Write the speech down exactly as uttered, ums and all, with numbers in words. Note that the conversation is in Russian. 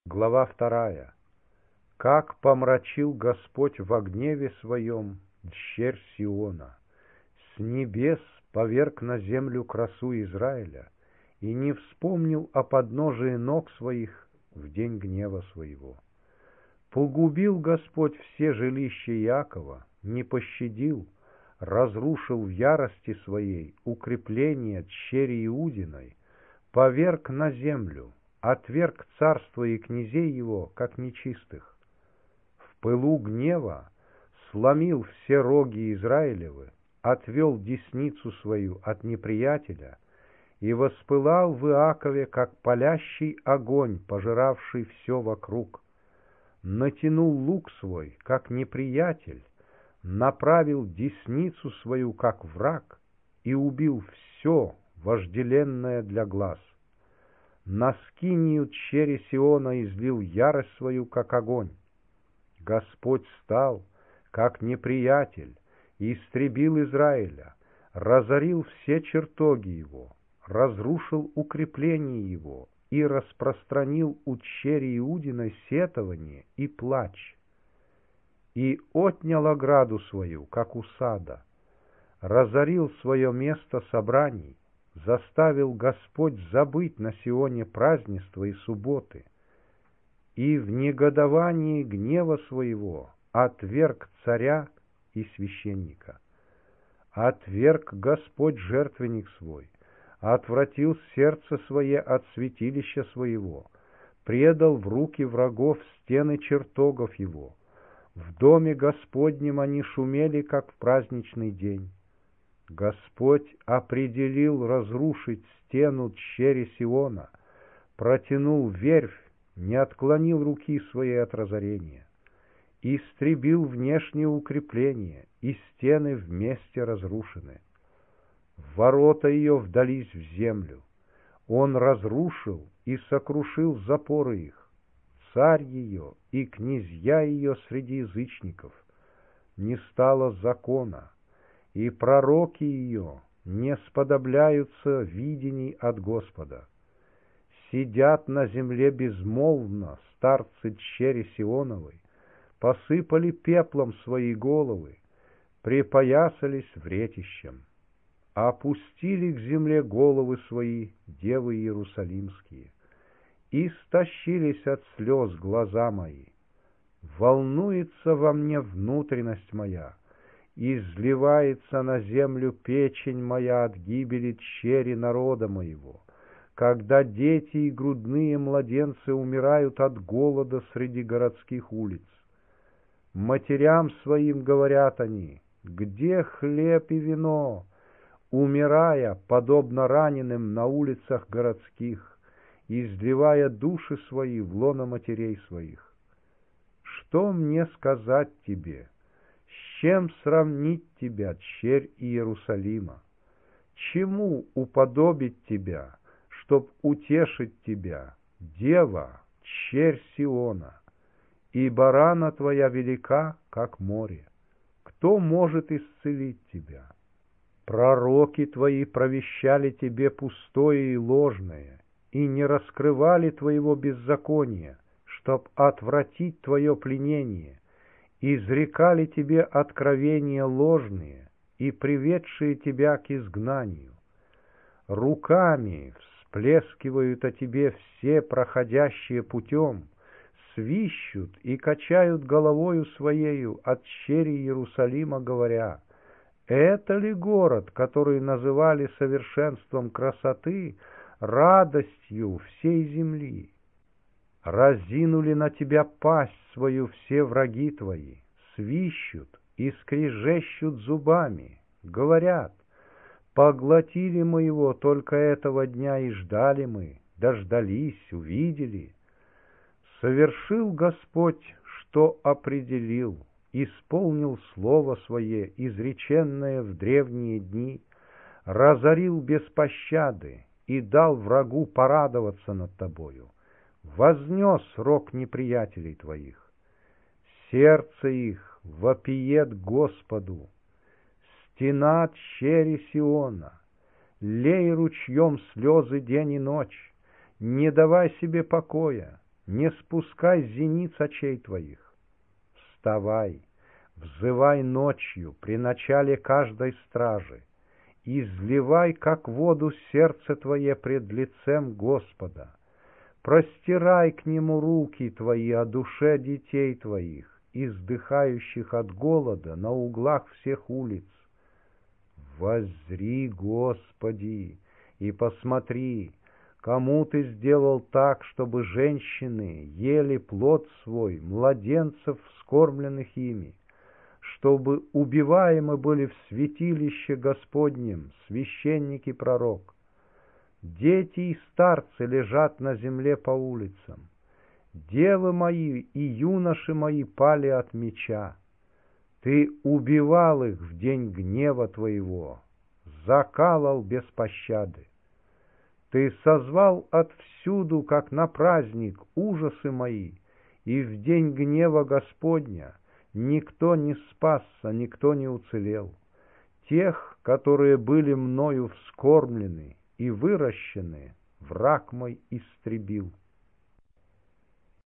Глава вторая. Как помрачил Господь во гневе своем дщерь Сиона, с небес поверг на землю красу Израиля и не вспомнил о подножии ног своих в день гнева своего. Погубил Господь все жилища Иакова, не пощадил, разрушил в ярости своей укрепление дщери Иудиной, поверг на землю, отверг царство и князей его, как нечистых. В пылу гнева сломил все роги Израилевы, отвел десницу свою от неприятеля и воспылал в Иакове, как палящий огонь, пожиравший все вокруг. Натянул лук свой, как неприятель, направил десницу свою, как враг, и убил все вожделенное для глаз. На скинию дщери Сиона излил ярость свою, как огонь. Господь стал, как неприятель, и истребил Израиля, разорил все чертоги его, разрушил укрепления его и распространил у дщери Иудиной сетование и плач. И отнял ограду свою, как у сада, разорил свое место собраний, заставил Господь забыть на Сионе празднества и субботы, и в негодовании гнева своего отверг царя и священника. Отверг Господь жертвенник свой, отвратил сердце свое от святилища своего, предал в руки врагов стены чертогов его. В доме Господнем они шумели, как в праздничный день. Господь определил разрушить стену дщери Сиона, протянул верфь, не отклонил руки своей от разорения, истребил внешние укрепления, и стены вместе разрушены. Ворота ее вдались в землю, он разрушил и сокрушил запоры их, царь ее и князья ее среди язычников. Не стало закона, и пророки ее не сподобляются видений от Господа. Сидят на земле безмолвно старцы дщери Сионовой, посыпали пеплом свои головы, припоясались вретищем, опустили к земле головы свои девы иерусалимские, и стащились от слез глаза мои. Волнуется во мне внутренность моя, изливается на землю печень моя от гибели дщери народа моего, когда дети и грудные младенцы умирают от голода среди городских улиц. Матерям своим говорят они: где хлеб и вино? Умирая, подобно раненым на улицах городских, изливая души свои в лоно матерей своих. Что мне сказать тебе? С чем сравнить тебя, дщерь Иерусалима? Чему уподобить тебя, чтоб утешить тебя, дева, дщерь Сиона? Ибо рана твоя велика, как море. Кто может исцелить тебя? Пророки твои провещали тебе пустое и ложное, и не раскрывали твоего беззакония, чтоб отвратить твое пленение, изрекали тебе откровения ложные и приведшие тебя к изгнанию. Руками всплескивают о тебе все проходящие путем, свищут и качают головою своею от дщери Иерусалима, говоря: это ли город, который называли совершенством красоты, радостью всей земли? Разинули на тебя пасть свою все враги твои, свищут и скрежещут зубами, говорят: поглотили мы его только этого дня, и ждали мы, дождались, увидели. Совершил Господь, что определил, исполнил слово свое, изреченное в древние дни, разорил без пощады и дал врагу порадоваться над тобою, вознес рог неприятелей твоих. Сердце их вопиет Господу. Стена дщери Сиона, лей ручьем слезы день и ночь, не давай себе покоя, не спускай зениц очей твоих. Вставай, взывай ночью при начале каждой стражи, изливай, как воду, сердце твое пред лицем Господа. Простирай к Нему руки твои о душе детей твоих, издыхающих от голода на углах всех улиц. Воззри, Господи, и посмотри, кому Ты сделал так, чтобы женщины ели плод свой, младенцев, вскормленных ими, чтобы убиваемы были в святилище Господнем священник и пророк. Дети и старцы лежат на земле по улицам. Девы мои и юноши мои пали от меча. Ты убивал их в день гнева Твоего, закалал без пощады. Ты созвал отвсюду, как на праздник, ужасы мои, и в день гнева Господня никто не спасся, никто не уцелел. Тех, которые были мною вскормлены и выращены, враг мой истребил.